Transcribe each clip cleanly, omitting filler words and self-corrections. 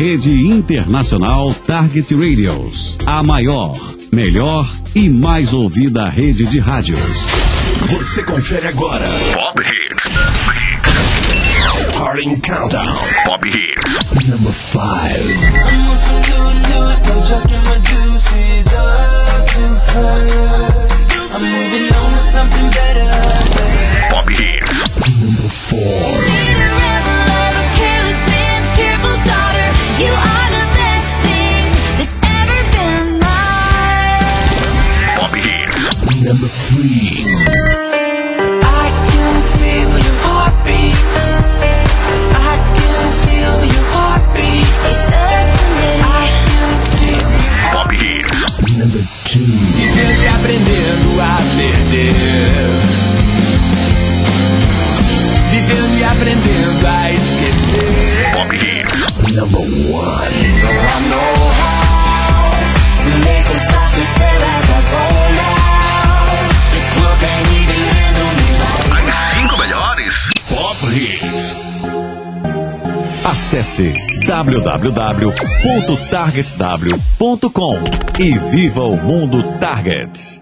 Rede Internacional Target Radios, a maior, melhor e mais ouvida rede de rádios. Você confere agora Pop Hits. Party Countdown. Pop Hits. Number 5. I'm on some new, I'm chucking my deuces up to her. I'm moving on to something better. Pop Hits. Number 4. You are the best thing that's ever been mine. Pop Hits. Number 3. I can feel your heartbeat. I can feel your heartbeat. He said to me, I can feel your Pop Hits. Number 2. Viver aprendendo a perder. Vivendo e aprendendo a esquecer. Pop Hits. Number 1. So I know how to make them stop and stare as I roll out. The club can't even handle me. As 5 melhores Pop Hits. Acesse www.targetw.com e viva o mundo Target.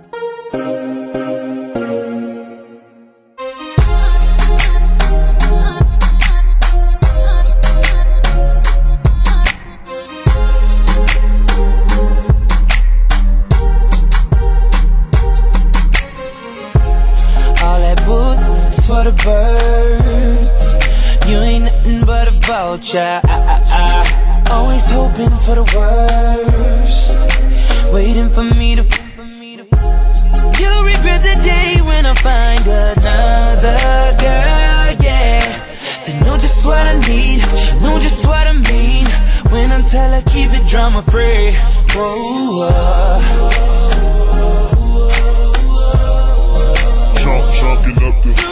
For the birds, you ain't nothing but a vulture. Always hoping for the worst, waiting for me to. You'll regret the day when I find another girl, yeah. They know just what I need, she know just what I mean. When I tell her keep it drama free. Chalking up the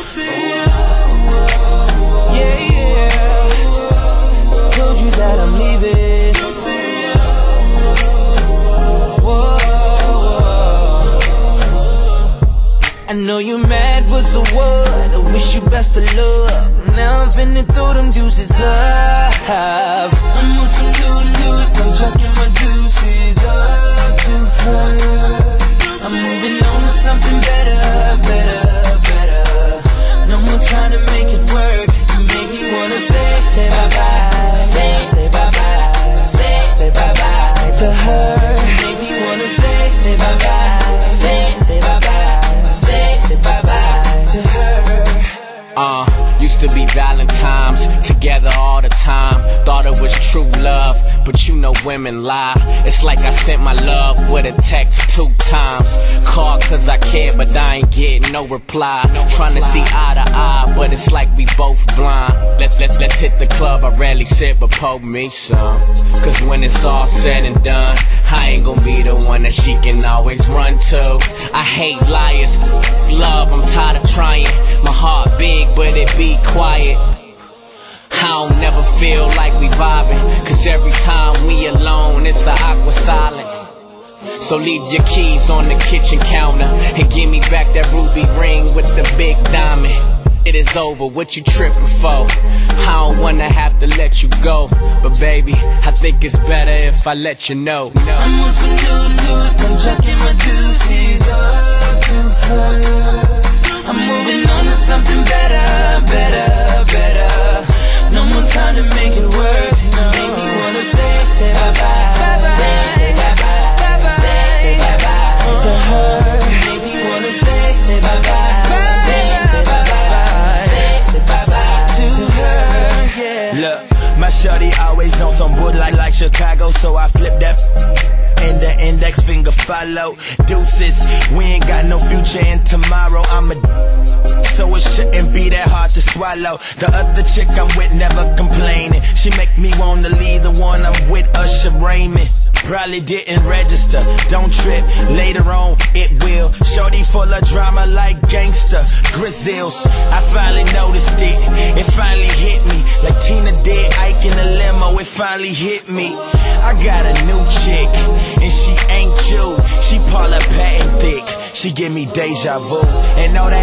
told you that I'm leaving. Whoa. I know you mad was the word. I wish you best of luck. Now I'm finna throw them deuces up. I'm on some new, I'm chucking my deuces up to her. I'm moving on to something better. No more trying to make it work. You make me wanna say bye-bye. Say bye-bye. Say bye-bye to her. You make me wanna say bye-bye. Say bye-bye. Say bye-bye to her. Used to be Valentine's, together all the time. Thought it was true love, but you know women lie. It's like I sent my love with a text 2 times. Called cause I care, but I ain't getting no reply. Trying to see eye to eye, but it's like we both blind. Let's hit the club, I rarely sit, but pour me some. Cause when it's all said and done, I ain't gon' be the one that she can always run to. I hate liars, love, I'm tired of trying. My heart big, but it be quiet. I don't never feel like we vibing, cause every time we alone, it's a awkward silence. So leave your keys on the kitchen counter and give me back that ruby ring with the big diamond. It is over, what you tripping for? I don't wanna have to let you go, but baby, I think it's better if I let you know. I'm on some new, I'm chucking my deuces up to her. I'm moving on to something better. No more time to make it work. No. Make me wanna say bye-bye. Say bye-bye. Say bye-bye to her. Make me wanna say bye-bye. Say bye-bye. Say bye-bye to her. Yeah. Look, my shorty always on some wood like Chicago, so I flip that and the index finger follow. Deuces, we ain't got no future in tomorrow. I'm a so it shouldn't be that hard to swallow. The other chick I'm with never complaining. She make me wanna leave the one I'm with, Usher Raymond. Probably didn't register, don't trip, later on it will. Shorty full of drama like gangster, Grizzles. I finally noticed it finally hit me. Like Tina did Ike in a limo, it finally hit me. I got a new chick, and she ain't you. She Paula Patton thick, she give me deja vu. And all that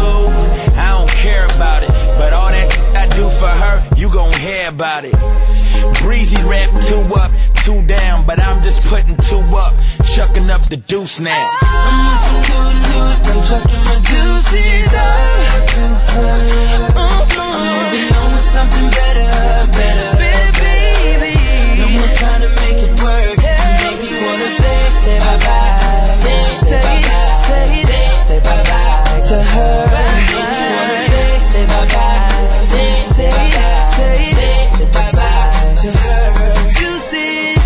attitude, I don't care about it. But all that I do for her, you gon' hear about it. Breezy rap, 2 up, 2 down, but I'm just putting 2 up, chucking up the deuce now. I'm on some new, I'm chucking my deuces up to her. I'm moving on with something better, baby. No more trying to make it work. Make me wanna say bye-bye. Say bye-bye to her. Make me wanna say bye-bye. Say bye-bye to her. Deuces.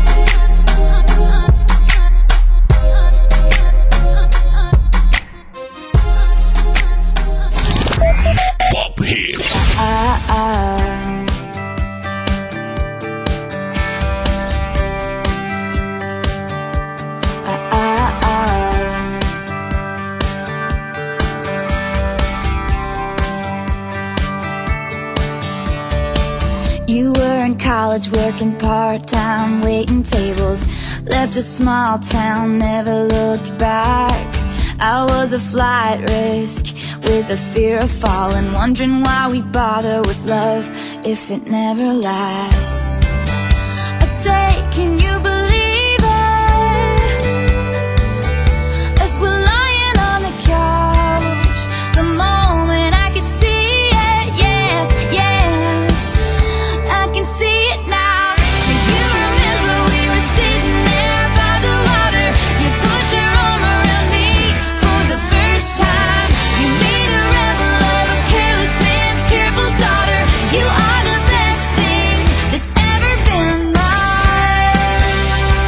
Pop Hits. You were in college working part-time, waiting tables. Left a small town, never looked back. I was a flight risk with a fear of falling, wondering why we bother with love if it never lasts. I say, can you believe it? As we're lying on the couch, the moment I could see it, yes, I can see it now. Do you remember we were sitting there by the water? You put your arm around me for the first time. You made a rebel of a careless man's careful daughter. You are the best thing that's ever been mine.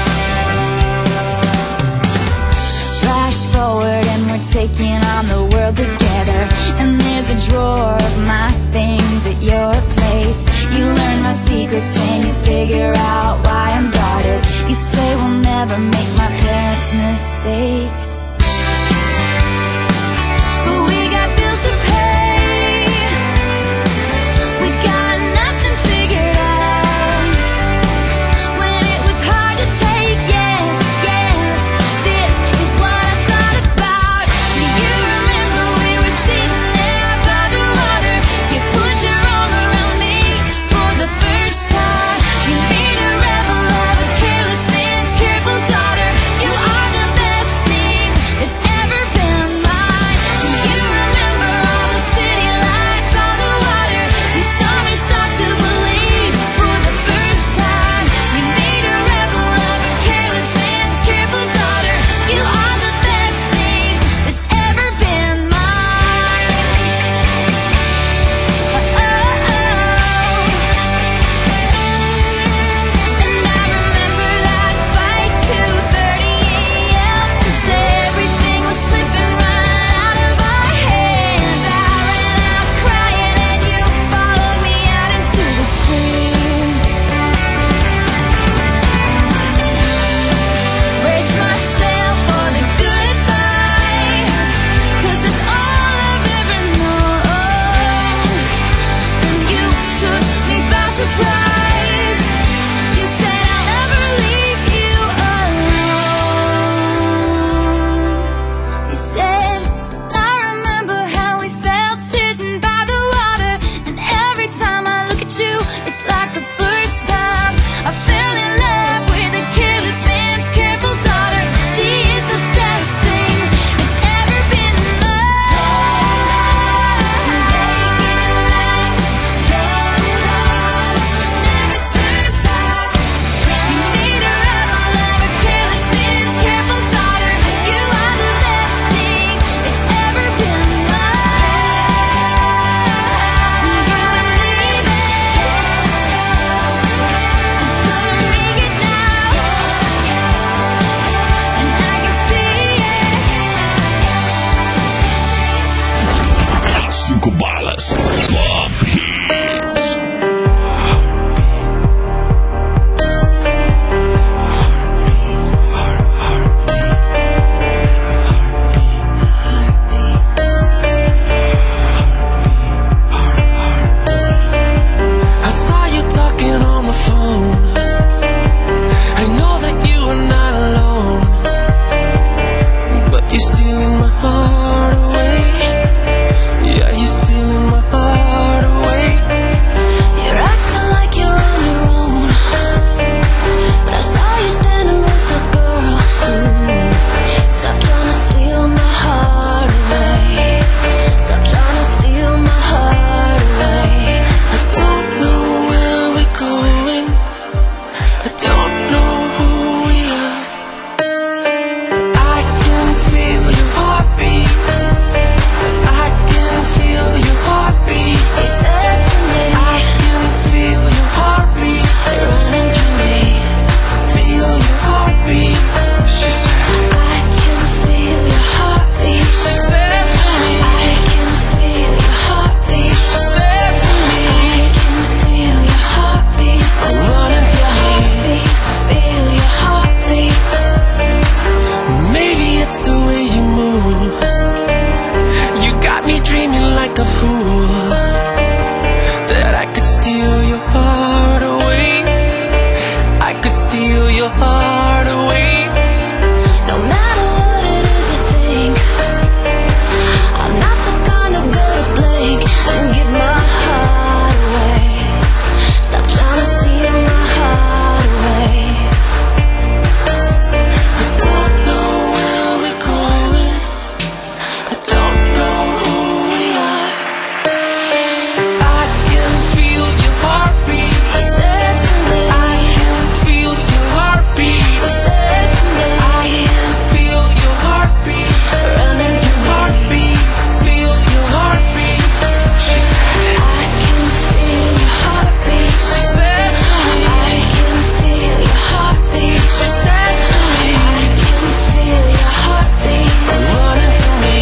could steal your heart away. I could steal your heart away. No matter what it is you think, I'm not the kind of girl to blink and give my heart away. Stop trying to steal my heart away. I don't know where we're going, I don't know who we are. I can feel your heartbeat, he said to me. I can feel your heartbeat, he said to me. I can feel your heartbeat running through my heartbeat. Feel your heartbeat, she said. I can feel your heartbeat, she said to me. I can feel your heartbeat, she said to me. I can feel your heartbeat running through me.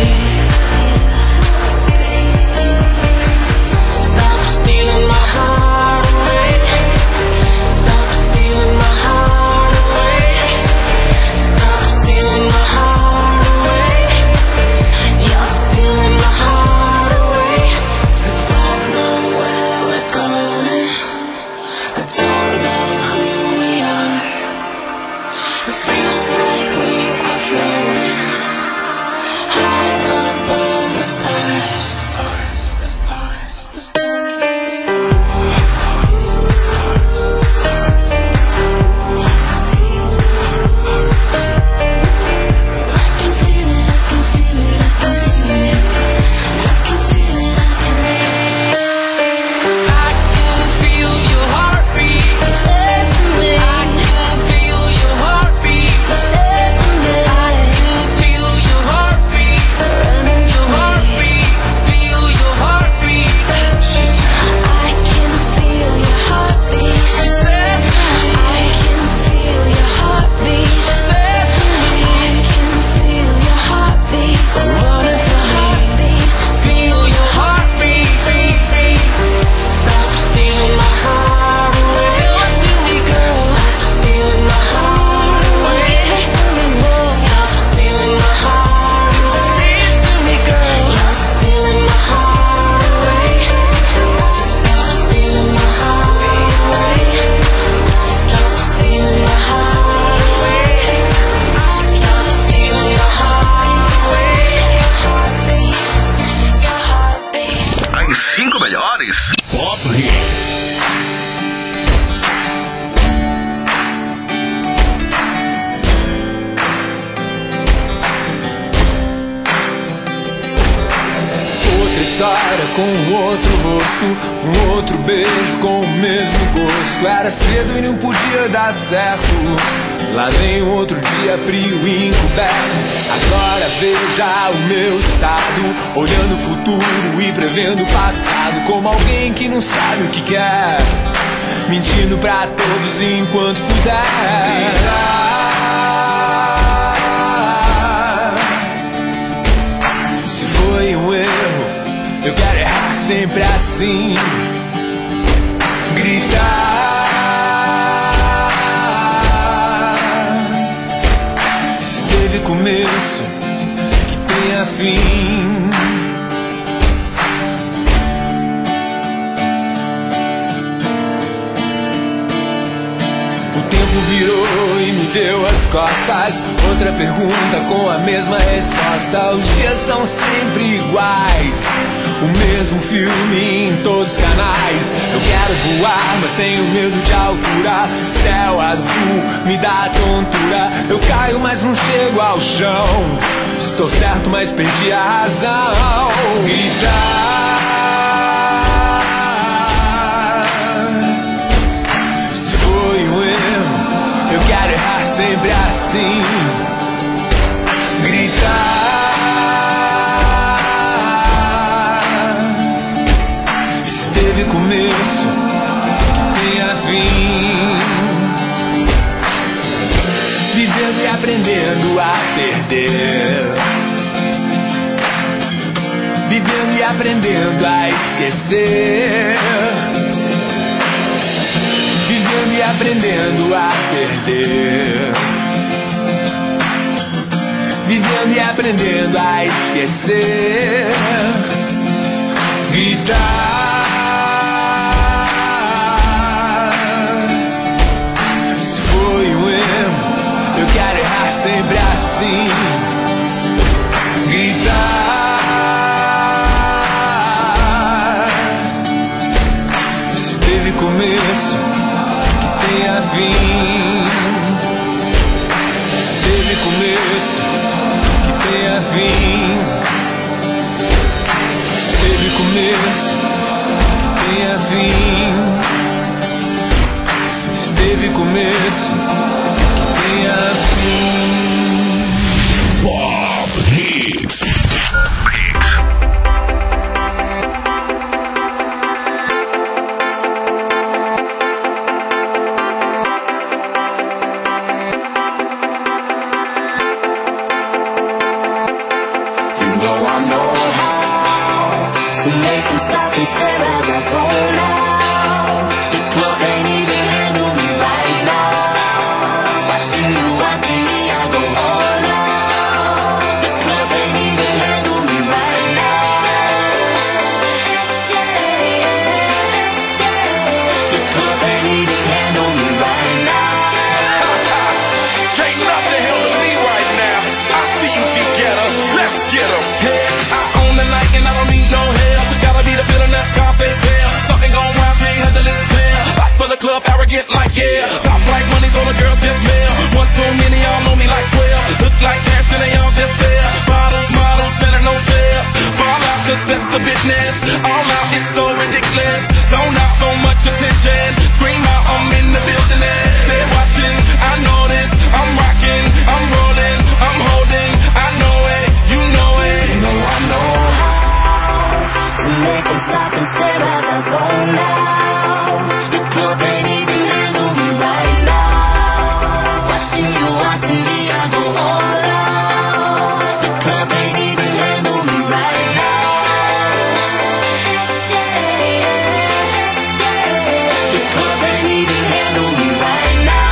Stop stealing my heart away. Stop stealing my heart away. Stop stealing my heart away. You're stealing my heart away. I don't know where we're going, I don't know who we are. It feels like we are floating high above the stars. I can feel it, I can feel it, I can feel it. I can feel it, I can feel your heartbeat, he said to me. I can feel your heartbeat, he said to me. I can feel your heartbeat running through your heartbeat. Feel your heartbeat, she said. I can feel your heartbeat, she said to me. I can feel your heartbeat, she said to me. I can feel your heartbeat running through me. Feel your heartbeat, stop stealing my heart away. Say it to me, girl. Stop stealing my heart away. Give it to me more. Stop stealing my heart away. Say it to me, girl. You're stealing my heart away. Stop stealing my heart away. Stop stealing my heart away. Stop stealing my heart away. Your heartbeat, your heartbeat. As 5 melhores Pop Hits. Outra história com outro rosto, outro beijo com o mesmo gosto. Era cedo e não podia dar certo. Lá vem outro dia frio e encoberto. Agora veja o meu estado, olhando o futuro e prevendo o passado, como alguém que não sabe o que quer, mentindo pra todos enquanto puder. Se foi um erro, eu quero errar sempre assim. Gritar. Se teve começo, que tenha fim. O tempo virou e me deu as costas. Outra pergunta com a mesma resposta. Os dias são sempre iguais, o mesmo filme em todos os canais. Eu quero voar, mas tenho medo de altura. Céu azul me dá tontura. Eu caio, mas não chego ao chão. Estou certo, mas perdi a razão. Gritar. Se foi um erro, eu quero errar sempre assim. Gritar. Se teve começo, que tenha fim. Vivendo e aprendendo a perder. Vivendo e aprendendo a esquecer. Vivendo e aprendendo a perder. Vivendo e aprendendo a esquecer. Gritar. começo que tenha fim. Se teve começo que tenha fim. Se teve começo que tenha fim. Se teve começo que tenha fim. Pop Hits. To make them stop and stare as I zone out. The club ain't even handle me right now. Watching you, watching me, I go all out. The club ain't even handle me right now. The club ain't even handle me right now. Can't nothing handle me right now. I see you, D-Getter. Let's get 'em. Hey, I own the night and I don't need no help. Gotta be the feeling that Scarface feel. Starting going wild, can't handle this pill. Back for the club, arrogant like yeah. Top like money, so the girls just mail. One too many, y'all know me like 12. Look like cash and they all just there. Bottles, models, spending no shares. Ball out, cause that's the business. All out, it's so ridiculous. Zone out, so much attention. Scream out, I'm in the building and they're watching. I know this, I'm rocking, I'm rolling, I'm holding. I know it, you know it. You know I know how to make them stop and stare as I zone out. The club ain't even handle me right now. Watching you, watching me, I go all out. The club ain't even handle me right now. The club ain't even handle me right now.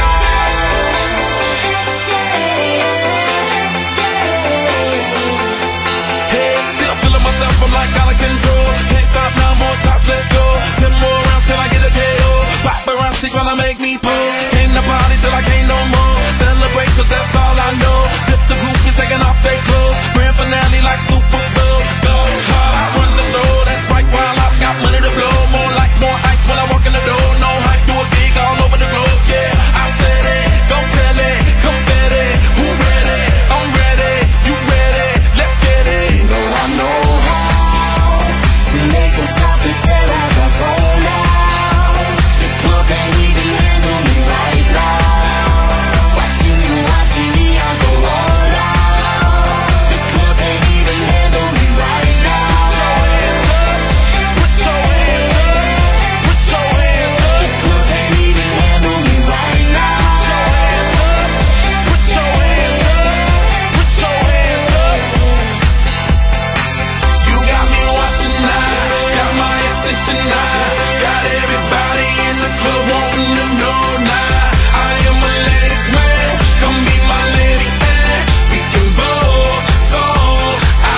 Hey, still feeling myself, I'm like out of control. Can't stop now, more shots, let's go. 10 more rounds till I get a KO. Pop around, see tryna make me pull. Came to party till I can't no more. Celebrate cause that's all I know. Tip the group is taking off their clothes. Grand finale like Super Bowl. Go hard, I run the show. That's right, while I've got money to blow. More lights, more ice when I walk in the door. No hype, do it big all over the globe. Yeah, I said it, go tell it. Confetti, who ready? I'm ready, you ready? Let's get it. You know I know how to make them stop and stare as I zone out. The club ain't even handle me right now. Watching you, watching me, I go all out. The club ain't even handle me right now. Put your hands up, put your hands up. The club ain't even handle me right now. Put your hands up, put your hands up. You got me watching now, got my attention now. Got everybody in the club wanting to know now. I am a ladies man, come be my lady man. We can both song.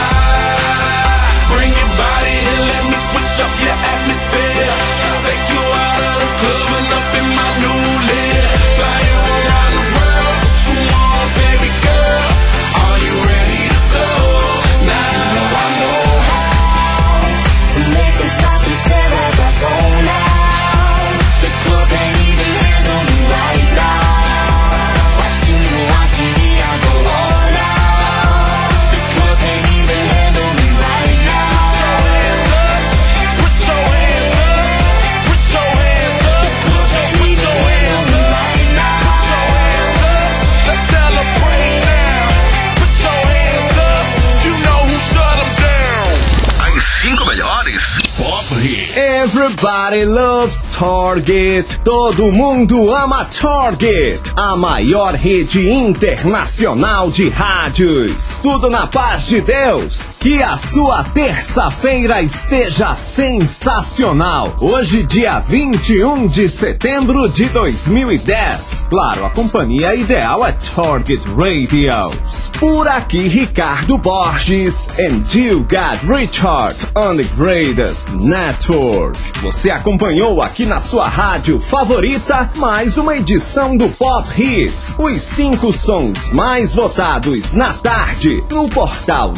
Bring your body and let me switch up your atmosphere. Take you out of the club and up in my new lid. Fly you around the world, what you want, baby girl? Are you ready to go now? I know To make them stop and stare as I zone out. The club ain't even handle me right now. Watching you, watching me, I go all out. The club ain't even handle me right now. put your hands up, put your hands up. The club ain't even handle me right now. Put your hands up, let's celebrate now. Put your hands up, you know who shut them down. As 5 melhores. Pop Hits. Everybody loves Target. Todo mundo ama Target. A maior rede internacional de rádios. Tudo na paz de Deus. Que a sua terça-feira esteja sensacional. Hoje, dia 21 de setembro de 2010. Claro, a companhia ideal é Target Radios. Por aqui, Ricardo Borges. And you got Richard on the greatest network. Você acompanhou aqui na sua rádio favorita mais uma edição do Pop Hits, os 5 sons mais votados na tarde, no portal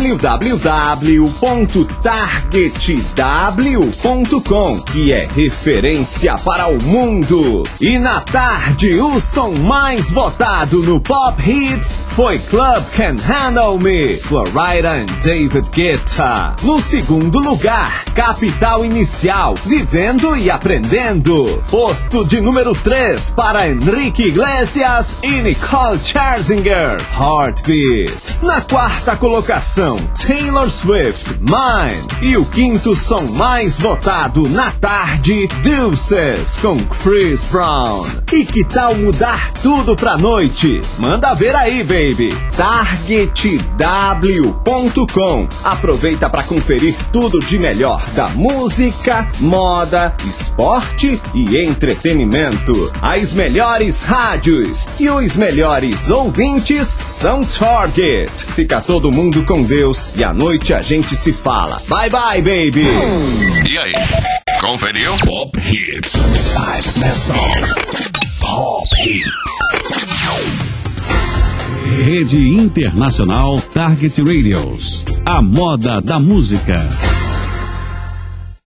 www.targetw.com, que é referência para o mundo. E na tarde, o som mais votado no Pop Hits foi Club Can Handle Me, Florida and David Guetta. No segundo lugar, Capital Inicial, Vivendo e Aprendendo. Posto de número 3 para Enrique Iglesias e Nicole Scherzinger, Heartbeat. Na quarta colocação, Taylor Swift, Mine. E o quinto som mais votado na tarde, Deuces, com Chris Brown. E que tal mudar tudo pra noite? Manda ver aí, baby. TargetW.com. Aproveita para conferir tudo de melhor da música, moda, esporte e entretenimento. As melhores rádios e os melhores ouvintes são Target. Fica todo mundo com Deus e à noite a gente se fala. Bye bye, baby. E aí? Conferiu? Pop Hits. 5 best songs. Pop Hits. Rede Internacional Target Radios. A moda da música.